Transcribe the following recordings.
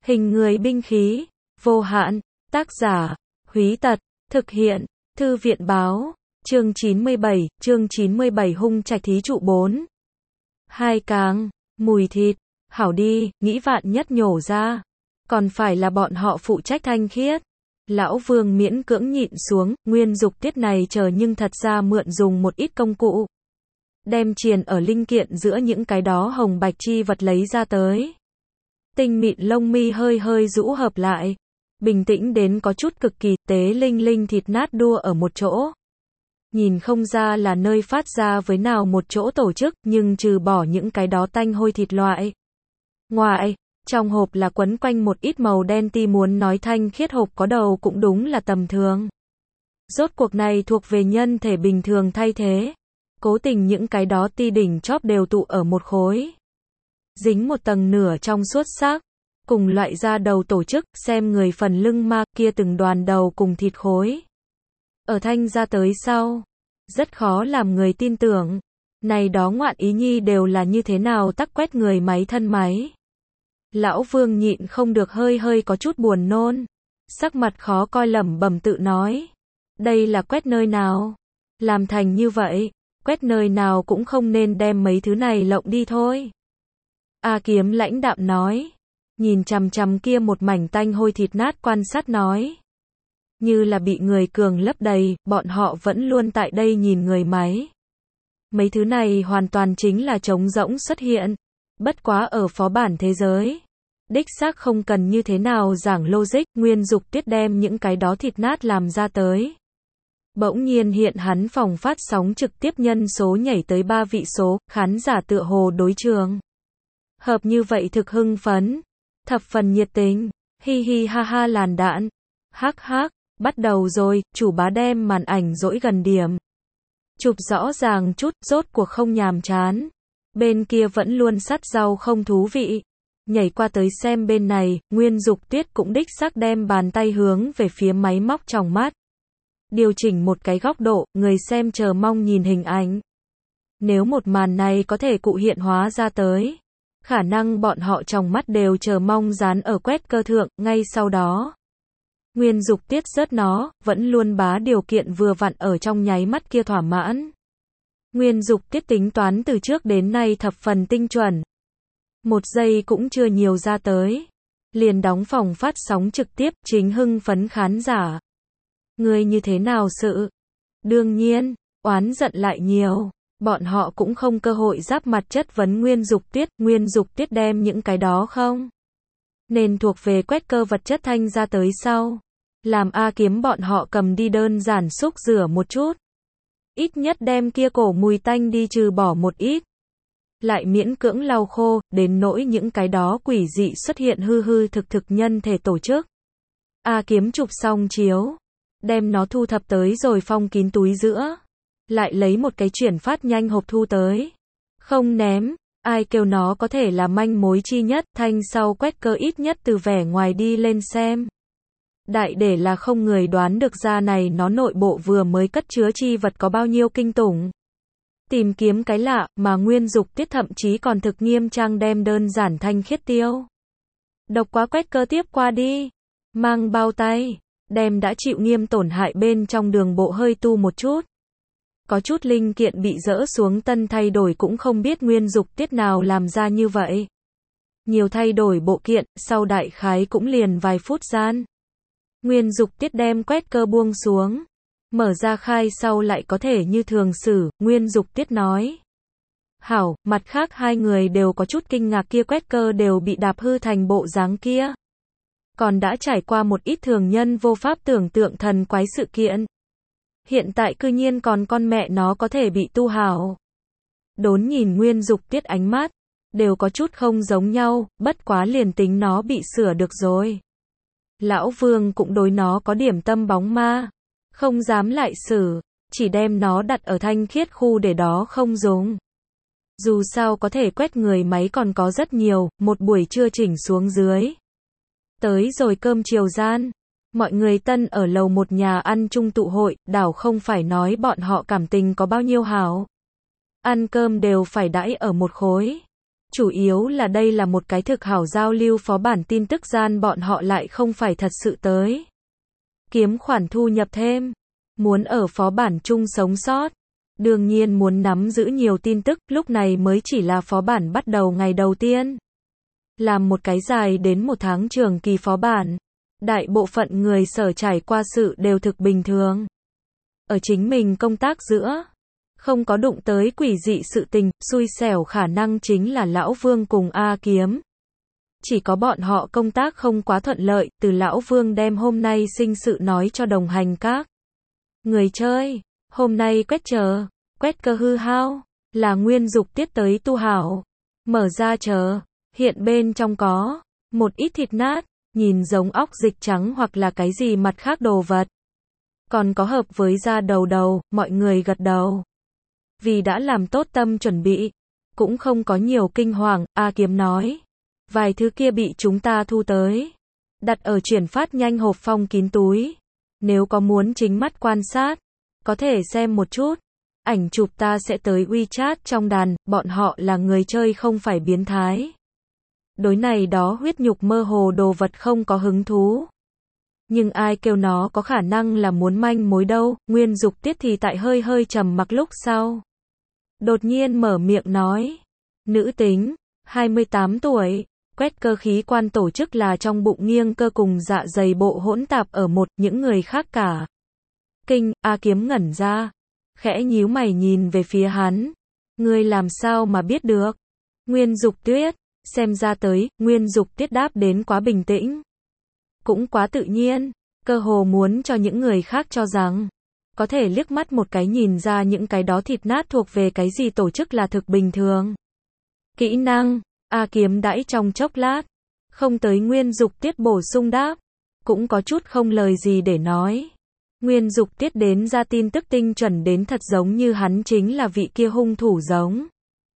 Hình người binh khí, vô hạn, tác giả, Húy Tật, thực hiện, Thư viện báo, chương 97 hung trạch thí trụ 4. Hai càng, mùi thịt, hảo đi, nghĩ vạn nhất nhổ ra. Còn phải là bọn họ phụ trách thanh khiết. Lão Vương miễn cưỡng nhịn xuống, Nguyên Dục Tiết này chờ nhưng thật ra mượn dùng một ít công cụ. Đem triền ở linh kiện giữa những cái đó hồng bạch chi vật lấy ra tới. Tinh mịn lông mi hơi hơi rũ hợp lại. Bình tĩnh đến có chút cực kỳ tế linh linh thịt nát đua ở một chỗ. Nhìn không ra là nơi phát ra với nào một chỗ tổ chức, nhưng trừ bỏ những cái đó tanh hôi thịt loại. Ngoài, trong hộp là quấn quanh một ít màu đen ti muốn nói thanh khiết hộp có đầu cũng đúng là tầm thường. Rốt cuộc này thuộc về nhân thể bình thường thay thế. Cố tình những cái đó ti đỉnh chóp đều tụ ở một khối. Dính một tầng nửa trong suốt xác. Cùng loại da đầu tổ chức, xem người phần lưng ma kia từng đoàn đầu cùng thịt khối. Ở thanh ra tới sau. Rất khó làm người tin tưởng. Này đó ngoạn ý nhi đều là như thế nào tắc quét người máy thân máy. Lão Vương nhịn không được hơi hơi có chút buồn nôn. Sắc mặt khó coi lẩm bẩm tự nói. Đây là quét nơi nào? Làm thành như vậy, quét nơi nào cũng không nên đem mấy thứ này lộng đi thôi. A Kiếm lãnh đạm nói. Nhìn chằm chằm kia một mảnh tanh hôi thịt nát quan sát nói. Như là bị người cường lấp đầy, bọn họ vẫn luôn tại đây nhìn người máy. Mấy thứ này hoàn toàn chính là trống rỗng xuất hiện. Bất quá ở phó bản thế giới. Đích xác không cần như thế nào giảng logic, Nguyên Dục Tiết đem những cái đó thịt nát làm ra tới. Bỗng nhiên hiện hắn phòng phát sóng trực tiếp nhân số nhảy tới 3 vị số, khán giả tựa hồ đối trường. Hợp như vậy thực hưng phấn. Thập phần nhiệt tình, hi hi ha ha làn đạn, hắc hắc, bắt đầu rồi, chủ bá đem màn ảnh dỗi gần điểm. Chụp rõ ràng chút, rốt cuộc không nhàm chán. Bên kia vẫn luôn sắt rau không thú vị. Nhảy qua tới xem bên này, Nguyên Dục Tiết cũng đích xác đem bàn tay hướng về phía máy móc trong mắt. Điều chỉnh một cái góc độ, người xem chờ mong nhìn hình ảnh. Nếu một màn này có thể cụ hiện hóa ra tới. Khả năng bọn họ trong mắt đều chờ mong dán ở quét cơ thượng, ngay sau đó. Nguyên Dục Tiết rớt nó, vẫn luôn bá điều kiện vừa vặn ở trong nháy mắt kia thỏa mãn. Nguyên Dục Tiết tính toán từ trước đến nay thập phần tinh chuẩn. 1 giây cũng chưa nhiều ra tới. Liền đóng phòng phát sóng trực tiếp, chính hưng phấn khán giả. Người như thế nào sự? Đương nhiên, oán giận lại nhiều. Bọn họ cũng không cơ hội giáp mặt chất vấn Nguyên Dục Tiết đem những cái đó không? Nên thuộc về quét cơ vật chất thanh ra tới sau. Làm A Kiếm bọn họ cầm đi đơn giản xúc rửa một chút. Ít nhất đem kia cổ mùi tanh đi trừ bỏ một ít. Lại miễn cưỡng lau khô, đến nỗi những cái đó quỷ dị xuất hiện hư hư thực nhân thể tổ chức. A Kiếm chụp xong chiếu. Đem nó thu thập tới rồi phong kín túi giữa. Lại lấy một cái chuyển phát nhanh hộp thu tới. Không ném, ai kêu nó có thể là manh mối chi nhất, thanh sau quét cơ ít nhất từ vẻ ngoài đi lên xem. Đại để là không người đoán được ra này nó nội bộ vừa mới cất chứa chi vật có bao nhiêu kinh tủng. Tìm kiếm cái lạ, mà Nguyên Dục Tiết thậm chí còn thực nghiêm trang đem đơn giản thanh khiết tiêu. Độc quá quét cơ tiếp qua đi. Mang bao tay, đem đã chịu nghiêm tổn hại bên trong đường bộ hơi tu một chút. Có chút linh kiện bị dỡ xuống tân thay đổi cũng không biết Nguyên Dục Tiết nào làm ra như vậy. Nhiều thay đổi bộ kiện, sau đại khái cũng liền vài phút gian. Nguyên Dục Tiết đem quét cơ buông xuống. Mở ra khai sau lại có thể như thường xử, Nguyên Dục Tiết nói. Hảo, mặt khác hai người đều có chút kinh ngạc kia quét cơ đều bị đạp hư thành bộ dáng kia. Còn đã trải qua một ít thường nhân vô pháp tưởng tượng thần quái sự kiện. Hiện tại cư nhiên còn con mẹ nó có thể bị tu hảo. Đốn nhìn Nguyên Dục Tiết ánh mắt, đều có chút không giống nhau, bất quá liền tính nó bị sửa được rồi. Lão Vương cũng đối nó có điểm tâm bóng ma, không dám lại xử, chỉ đem nó đặt ở thanh khiết khu để đó không dùng. Dù sao có thể quét người máy còn có rất nhiều, một buổi trưa chỉnh xuống dưới. Tới rồi cơm chiều gian. Mọi người tân ở lầu một nhà ăn chung tụ hội, đảo không phải nói bọn họ cảm tình có bao nhiêu hảo. Ăn cơm đều phải đãi ở một khối. Chủ yếu là đây là một cái thực hảo giao lưu phó bản tin tức gian bọn họ lại không phải thật sự tới kiếm khoản thu nhập thêm. Muốn ở phó bản chung sống sót. Đương nhiên muốn nắm giữ nhiều tin tức, lúc này mới chỉ là phó bản bắt đầu ngày đầu tiên. Làm một cái dài đến 1 tháng trường kỳ phó bản. Đại bộ phận người sở trải qua sự đều thực bình thường. Ở chính mình công tác giữa. Không có đụng tới quỷ dị sự tình, xui xẻo khả năng chính là Lão Vương cùng A Kiếm. Chỉ có bọn họ công tác không quá thuận lợi, từ Lão Vương đem hôm nay sinh sự nói cho đồng hành các người chơi. Hôm nay quét cơ hư hao, là nguyên dục tiết tới tu hảo. Mở ra hiện bên trong có một ít thịt nát, nhìn giống óc dịch trắng hoặc là cái gì mặt khác đồ vật. Còn có hợp với da đầu, mọi người gật đầu. Vì đã làm tốt tâm chuẩn bị, cũng không có nhiều kinh hoàng, A Kiếm nói. Vài thứ kia bị chúng ta thu tới. Đặt ở chuyển phát nhanh hộp phong kín túi. Nếu có muốn chính mắt quan sát, có thể xem một chút. Ảnh chụp ta sẽ tới WeChat trong đàn, bọn họ là người chơi không phải biến thái. Đối này đó huyết nhục mơ hồ đồ vật không có hứng thú. Nhưng ai kêu nó có khả năng là muốn manh mối đâu, Nguyên Dục Tiết thì tại hơi trầm mặc lúc sau. Đột nhiên mở miệng nói. Nữ tính, 28 tuổi, quét cơ khí quan tổ chức là trong bụng nghiêng cơ cùng dạ dày bộ hỗn tạp ở một, những người khác cả. Kinh, A Kiếm ngẩn ra. Khẽ nhíu mày nhìn về phía hắn. Ngươi làm sao mà biết được? Nguyên Dục Tuyết, xem ra tới, Nguyên Dục Tiết đáp đến quá bình tĩnh. Cũng quá tự nhiên, cơ hồ muốn cho những người khác cho rằng, có thể liếc mắt một cái nhìn ra những cái đó thịt nát thuộc về cái gì tổ chức là thực bình thường. Kỹ năng, A Kiếm đãi trong chốc lát, không tới Nguyên Dục Tiết bổ sung đáp, cũng có chút không lời gì để nói. Nguyên Dục Tiết đến ra tin tức tinh chuẩn đến thật giống như hắn chính là vị kia hung thủ giống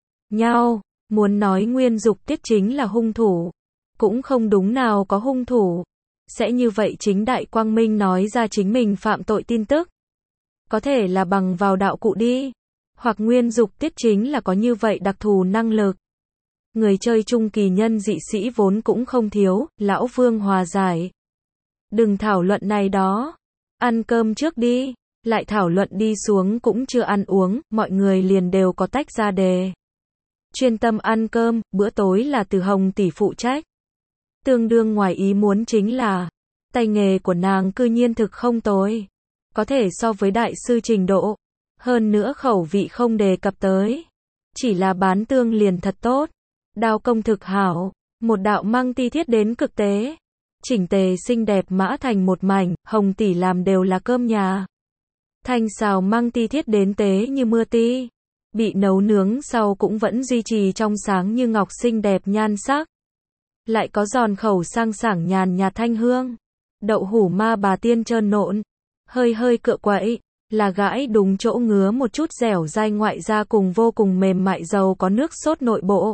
nhau, muốn nói Nguyên Dục Tiết chính là hung thủ, cũng không đúng nào có hung thủ, sẽ như vậy chính đại quang minh nói ra chính mình phạm tội tin tức. Có thể là bằng vào đạo cụ đi, hoặc Nguyên Dục Tiết chính là có như vậy đặc thù năng lực. Người chơi trung kỳ nhân dị sĩ vốn cũng không thiếu, Lão Vương hòa giải. Đừng thảo luận này đó. Ăn cơm trước đi, lại thảo luận đi xuống cũng chưa ăn uống, mọi người liền đều có tách ra đề. Chuyên tâm ăn cơm, bữa tối là từ Hồng tỷ phụ trách. Tương đương ngoài ý muốn chính là, tay nghề của nàng cư nhiên thực không tồi. Có thể so với đại sư trình độ. Hơn nữa khẩu vị không đề cập tới. Chỉ là bán tương liền thật tốt. Đao công thực hảo. Một đạo măng ti thiết đến cực tế. Chỉnh tề xinh đẹp mã thành một mảnh, Hồng tỷ làm đều là cơm nhà. Thanh xào măng ti thiết đến tế như mưa ti. Bị nấu nướng sau cũng vẫn duy trì trong sáng như ngọc xinh đẹp nhan sắc. Lại có giòn khẩu sang sảng nhàn nhạt thanh hương. Đậu hủ ma bà tiên trơn nộn. Hơi cựa quậy. Là gãi đúng chỗ ngứa một chút dẻo dai ngoại ra cùng vô cùng mềm mại giàu có nước sốt nội bộ.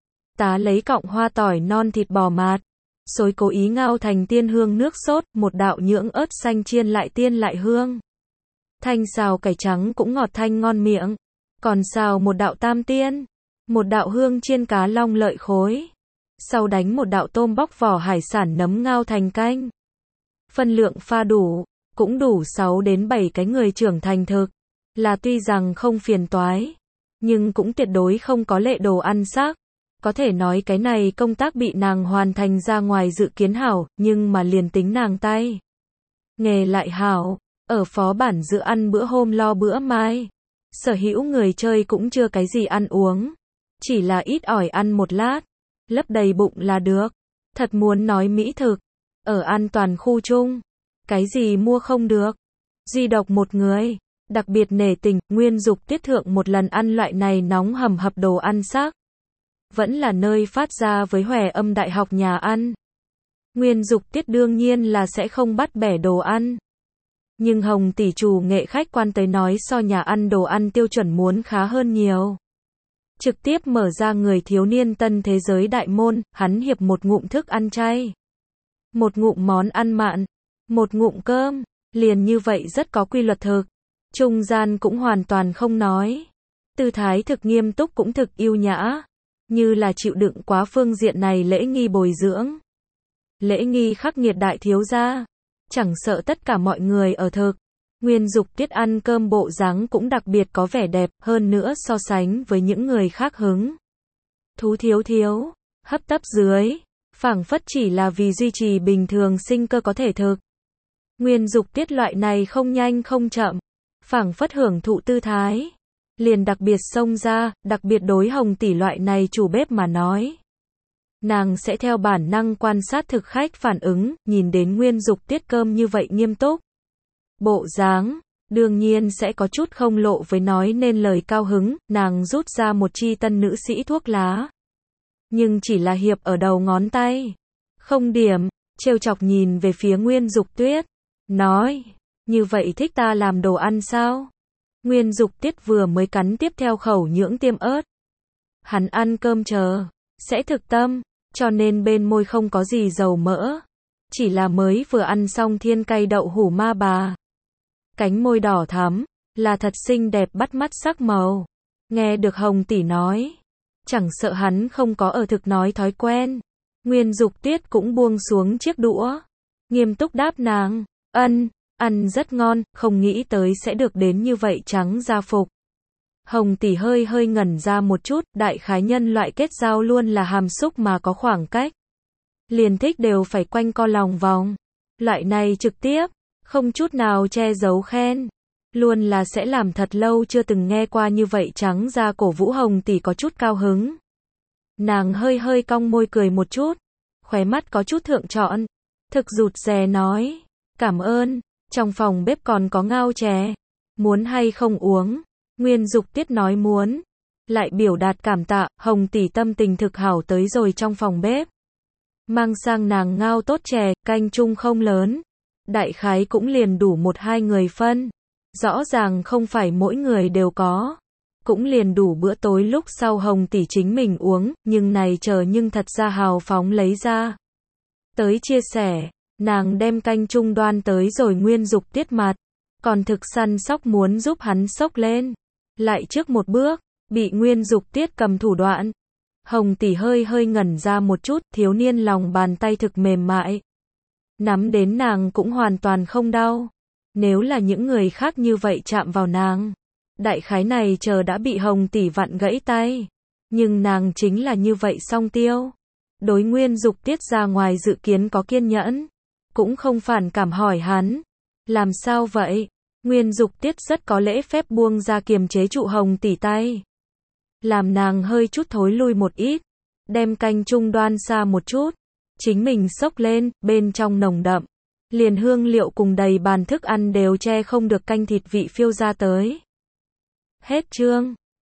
Tá lấy cọng hoa tỏi non thịt bò mạt. Xối cố ý ngao thành tiên hương nước sốt, một đạo nhưỡng ớt xanh chiên lại tiên lại hương. Thanh xào cải trắng cũng ngọt thanh ngon miệng. Còn xào một đạo tam tiên. Một đạo hương chiên cá long lợi khối. Sau đánh một đạo tôm bóc vỏ hải sản nấm ngao thành canh. Phân lượng pha đủ, cũng đủ 6 đến 7 cái người trưởng thành thực. Là tuy rằng không phiền toái, nhưng cũng tuyệt đối không có lệ đồ ăn xác. Có thể nói cái này công tác bị nàng hoàn thành ra ngoài dự kiến hảo, nhưng mà liền tính nàng tay nghề lại hảo, ở phó bản giữa ăn bữa hôm lo bữa mai. Sở hữu người chơi cũng chưa cái gì ăn uống, chỉ là ít ỏi ăn một lát, lấp đầy bụng là được. Thật muốn nói mỹ thực, ở an toàn khu chung, cái gì mua không được. Duy độc một người, đặc biệt nể tình, Nguyên Dục Tiết thượng một lần ăn loại này nóng hầm hập đồ ăn xác. Vẫn là nơi phát ra với Hòe Âm Đại học nhà ăn. Nguyên Dục Tiết đương nhiên là sẽ không bắt bẻ đồ ăn. Nhưng Hồng tỷ chủ nghệ khách quan tới nói so nhà ăn đồ ăn tiêu chuẩn muốn khá hơn nhiều. Trực tiếp mở ra người thiếu niên tân thế giới đại môn, hắn hiệp một ngụm thức ăn chay. Một ngụm món ăn mặn. Một ngụm cơm. Liền như vậy rất có quy luật thực. Trung gian cũng hoàn toàn không nói. Tư thái thực nghiêm túc cũng thực yêu nhã. như là chịu đựng quá phương diện này lễ nghi bồi dưỡng. Lễ nghi khắc nghiệt đại thiếu gia, chẳng sợ tất cả mọi người ở thực. Nguyên Dục Tiết ăn cơm bộ dáng cũng đặc biệt có vẻ đẹp, hơn nữa so sánh với những người khác hứng thú thiếu, hấp tấp dưới, phảng phất chỉ là vì duy trì bình thường sinh cơ có thể thực. Nguyên Dục Tiết loại này không nhanh không chậm, phảng phất hưởng thụ tư thái, liền đặc biệt xông ra, đặc biệt đối Hồng tỷ loại này chủ bếp mà nói. Nàng sẽ theo bản năng quan sát thực khách phản ứng, nhìn đến Nguyên Dục Tiết cơm như vậy nghiêm túc. Bộ dáng, đương nhiên sẽ có chút không lộ với nói nên lời cao hứng, nàng rút ra một chi tân nữ sĩ thuốc lá. Nhưng chỉ là hiệp ở đầu ngón tay. Không điểm, trêu chọc nhìn về phía Nguyên Dục Tuyết. Nói, như vậy thích ta làm đồ ăn sao? Nguyên Dục Tiết vừa mới cắn tiếp theo khẩu nhưỡng tiêm ớt. Hắn ăn cơm chờ, sẽ thực tâm, cho nên bên môi không có gì dầu mỡ. Chỉ là mới vừa ăn xong thiên cay đậu hủ ma bà. Cánh môi đỏ thắm, là thật xinh đẹp bắt mắt sắc màu. Nghe được Hồng tỷ nói, chẳng sợ hắn không có ở thực nói thói quen. Nguyên Dục Tiết cũng buông xuống chiếc đũa, nghiêm túc đáp nàng, ăn rất ngon, không nghĩ tới sẽ được đến như vậy trắng da phục. Hồng tỷ hơi ngẩn ra một chút, đại khái nhân loại kết giao luôn là hàm xúc mà có khoảng cách. Liền thích đều phải quanh co lòng vòng. Loại này trực tiếp, không chút nào che giấu khen. Luôn là sẽ làm thật lâu chưa từng nghe qua như vậy trắng da cổ vũ. Hồng tỷ có chút cao hứng. Nàng hơi cong môi cười một chút, khóe mắt có chút thượng trọn. Thực rụt rè nói, cảm ơn, trong phòng bếp còn có ngao chè. Muốn hay không uống? Nguyên Dục Tiết nói muốn. Lại biểu đạt cảm tạ, Hồng tỷ tâm tình thực hảo tới rồi trong phòng bếp. Mang sang nàng ngao tốt chè, canh chung không lớn. Đại khái cũng liền đủ 1-2 người phân. Rõ ràng không phải mỗi người đều có. Cũng liền đủ bữa tối lúc sau Hồng tỷ chính mình uống, nhưng này chờ nhưng thật ra hào phóng lấy ra. Tới chia sẻ, nàng đem canh chung đoan tới rồi Nguyên Dục Tiết mặt. Còn thực săn sóc muốn giúp hắn xốc lên. Lại trước một bước, bị Nguyên Dục Tiết cầm thủ đoạn. Hồng tỷ hơi ngẩn ra một chút, thiếu niên lòng bàn tay thực mềm mại. Nắm đến nàng cũng hoàn toàn không đau. Nếu là những người khác như vậy chạm vào nàng, đại khái này chờ đã bị Hồng tỷ vặn gãy tay. Nhưng nàng chính là như vậy song tiêu. Đối Nguyên Dục Tiết ra ngoài dự kiến có kiên nhẫn. Cũng không phản cảm hỏi hắn. Làm sao vậy? Nguyên Dục Tiết rất có lễ phép buông ra kiềm chế trụ Hồng tỷ tay. Làm nàng hơi chút thối lui một ít. Đem canh chung đoan xa một chút. Chính mình xốc lên, bên trong nồng đậm. Liền hương liệu cùng đầy bàn thức ăn đều che không được canh thịt vị phiêu ra tới. Hết chương.